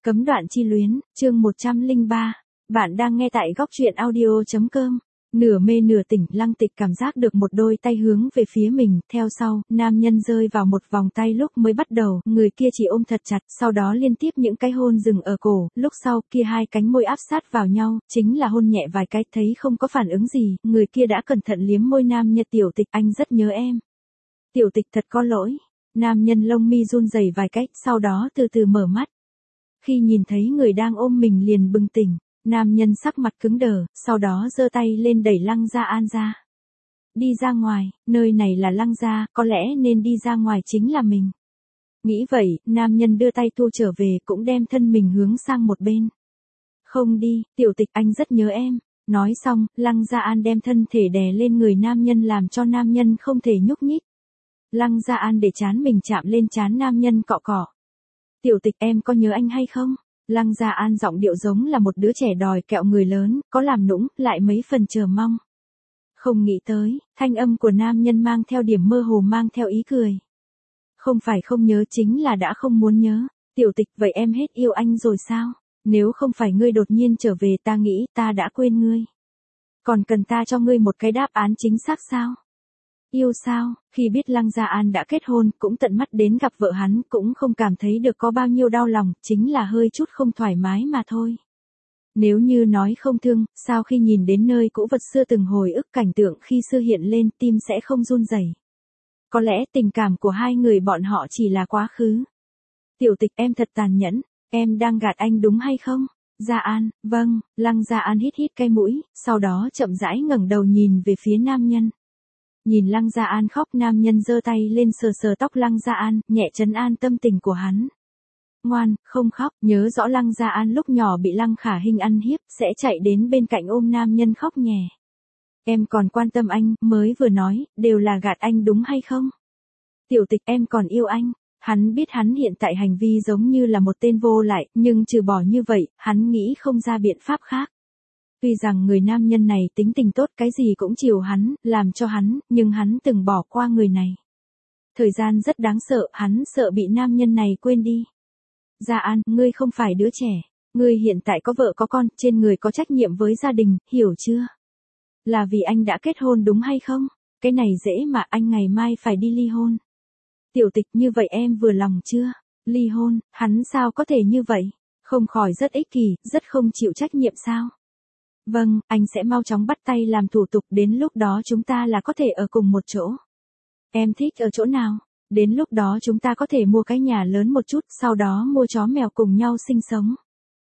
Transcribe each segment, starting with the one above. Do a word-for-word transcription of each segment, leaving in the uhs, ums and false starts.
Cấm đoạn chi luyến, chương một trăm lẻ ba. Bạn đang nghe tại góc truyện audio chấm com. Nửa mê nửa tỉnh, Lăng Tịch cảm giác được một đôi tay hướng về phía mình, theo sau, nam nhân rơi vào một vòng tay lúc mới bắt đầu, người kia chỉ ôm thật chặt, sau đó liên tiếp những cái hôn dừng ở cổ, lúc sau, kia hai cánh môi áp sát vào nhau, chính là hôn nhẹ vài cái, thấy không có phản ứng gì, người kia đã cẩn thận liếm môi nam nhân. Tiểu Tịch, anh rất nhớ em. Tiểu Tịch, thật có lỗi. Nam nhân lông mi run rẩy vài cách, sau đó từ từ mở mắt. Khi nhìn thấy người đang ôm mình liền bừng tỉnh, nam nhân sắc mặt cứng đờ, sau đó giơ tay lên đẩy Lăng Gia An ra. Đi ra ngoài, nơi này là Lăng gia, có lẽ nên đi ra ngoài chính là mình. Nghĩ vậy, nam nhân đưa tay thu trở về cũng đem thân mình hướng sang một bên. Không đi, Tiểu Tịch, anh rất nhớ em. Nói xong, Lăng Gia An đem thân thể đè lên người nam nhân làm cho nam nhân không thể nhúc nhích. Lăng Gia An để trán mình chạm lên trán nam nhân cọ cọ. Tiểu Tịch, em có nhớ anh hay không? Lăng Gia An giọng điệu giống là một đứa trẻ đòi kẹo người lớn, có làm nũng, lại mấy phần chờ mong. Không nghĩ tới, thanh âm của nam nhân mang theo điểm mơ hồ mang theo ý cười. Không phải không nhớ, chính là đã không muốn nhớ. Tiểu Tịch, vậy em hết yêu anh rồi sao? Nếu không phải ngươi đột nhiên trở về, ta nghĩ ta đã quên ngươi. Còn cần ta cho ngươi một cái đáp án chính xác sao? Yêu sao? Khi biết Lăng Gia An đã kết hôn, cũng tận mắt đến gặp vợ hắn, cũng không cảm thấy được có bao nhiêu đau lòng, chính là hơi chút không thoải mái mà thôi. Nếu như nói không thương, sao khi nhìn đến nơi cũ vật xưa từng hồi ức cảnh tượng khi xưa hiện lên, tim sẽ không run rẩy. Có lẽ tình cảm của hai người bọn họ chỉ là quá khứ. Tiểu Tịch, em thật tàn nhẫn, em đang gạt anh đúng hay không? Gia An, vâng. Lăng Gia An hít hít cái mũi, sau đó chậm rãi ngẩng đầu nhìn về phía nam nhân. Nhìn Lăng Gia An khóc, nam nhân giơ tay lên sờ sờ tóc Lăng Gia An, nhẹ trấn an tâm tình của hắn. Ngoan, không khóc, nhớ rõ Lăng Gia An lúc nhỏ bị Lăng Khả Hinh ăn hiếp, sẽ chạy đến bên cạnh ôm nam nhân khóc nhè. Em còn quan tâm anh, mới vừa nói, đều là gạt anh đúng hay không? Tiểu Tịch, em còn yêu anh. Hắn biết hắn hiện tại hành vi giống như là một tên vô lại, nhưng trừ bỏ như vậy, hắn nghĩ không ra biện pháp khác. Tuy rằng người nam nhân này tính tình tốt, cái gì cũng chiều hắn, làm cho hắn, nhưng hắn từng bỏ qua người này. Thời gian rất đáng sợ, hắn sợ bị nam nhân này quên đi. Gia An, ngươi không phải đứa trẻ. Ngươi hiện tại có vợ có con, trên người có trách nhiệm với gia đình, hiểu chưa? Là vì anh đã kết hôn đúng hay không? Cái này dễ mà, anh ngày mai phải đi ly hôn. Tiểu Tịch, như vậy em vừa lòng chưa? Ly hôn, hắn sao có thể như vậy? Không khỏi rất ích kỷ, rất không chịu trách nhiệm sao? Vâng, anh sẽ mau chóng bắt tay làm thủ tục, đến lúc đó chúng ta là có thể ở cùng một chỗ. Em thích ở chỗ nào? Đến lúc đó chúng ta có thể mua cái nhà lớn một chút, sau đó mua chó mèo cùng nhau sinh sống.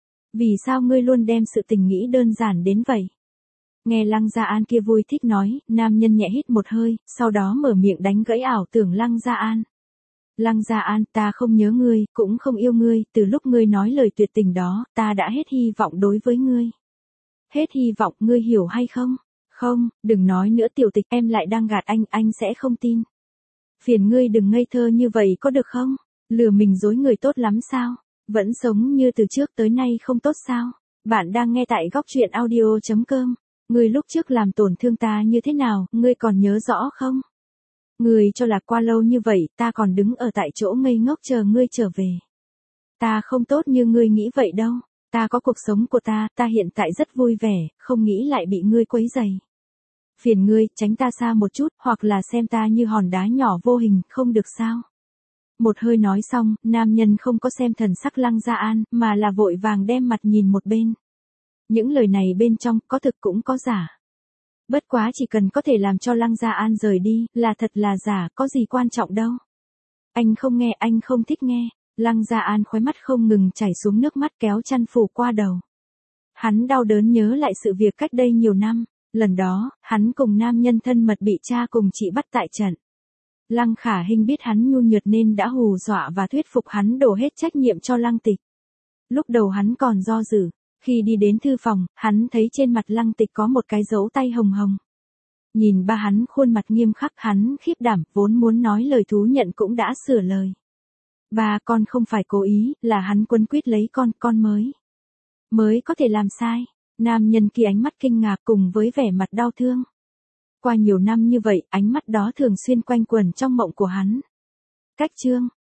Vì sao ngươi luôn đem sự tình nghĩ đơn giản đến vậy? Nghe Lăng Gia An kia vui thích nói, nam nhân nhẹ hít một hơi, sau đó mở miệng đánh gãy ảo tưởng Lăng Gia An. Lăng Gia An, ta không nhớ ngươi, cũng không yêu ngươi, từ lúc ngươi nói lời tuyệt tình đó, ta đã hết hy vọng đối với ngươi. Hết hy vọng, ngươi hiểu hay không? Không, đừng nói nữa Tiểu Tịch, em lại đang gạt anh, anh sẽ không tin. Phiền ngươi đừng ngây thơ như vậy có được không? Lừa mình dối người tốt lắm sao? Vẫn sống như từ trước tới nay không tốt sao? Bạn đang nghe tại góc truyện audio chấm com. Ngươi lúc trước làm tổn thương ta như thế nào, ngươi còn nhớ rõ không? Ngươi cho là qua lâu như vậy, ta còn đứng ở tại chỗ ngây ngốc chờ ngươi trở về. Ta không tốt như ngươi nghĩ vậy đâu. Ta có cuộc sống của ta, ta hiện tại rất vui vẻ, không nghĩ lại bị ngươi quấy rầy. Phiền ngươi, tránh ta xa một chút, hoặc là xem ta như hòn đá nhỏ vô hình, không được sao? Một hơi nói xong, nam nhân không có xem thần sắc Lăng Gia An, mà là vội vàng đem mặt nhìn một bên. Những lời này bên trong, có thực cũng có giả. Bất quá chỉ cần có thể làm cho Lăng Gia An rời đi, là thật là giả, có gì quan trọng đâu. Anh không nghe, anh không thích nghe. Lăng Gia An khóe mắt không ngừng chảy xuống nước mắt, kéo chăn phủ qua đầu. Hắn đau đớn nhớ lại sự việc cách đây nhiều năm, lần đó, hắn cùng nam nhân thân mật bị cha cùng chị bắt tại trận. Lăng Khả Hinh biết hắn nhu nhược nên đã hù dọa và thuyết phục hắn đổ hết trách nhiệm cho Lăng Tịch. Lúc đầu hắn còn do dự, khi đi đến thư phòng, hắn thấy trên mặt Lăng Tịch có một cái dấu tay hồng hồng. Nhìn ba hắn khuôn mặt nghiêm khắc, hắn khiếp đảm, vốn muốn nói lời thú nhận cũng đã sửa lời. Ba, con không phải cố ý, là hắn quấn quýt lấy con, con mới. Mới có thể làm sai. Nam nhân kia ánh mắt kinh ngạc cùng với vẻ mặt đau thương. Qua nhiều năm như vậy, ánh mắt đó thường xuyên quanh quẩn trong mộng của hắn. Cách chương,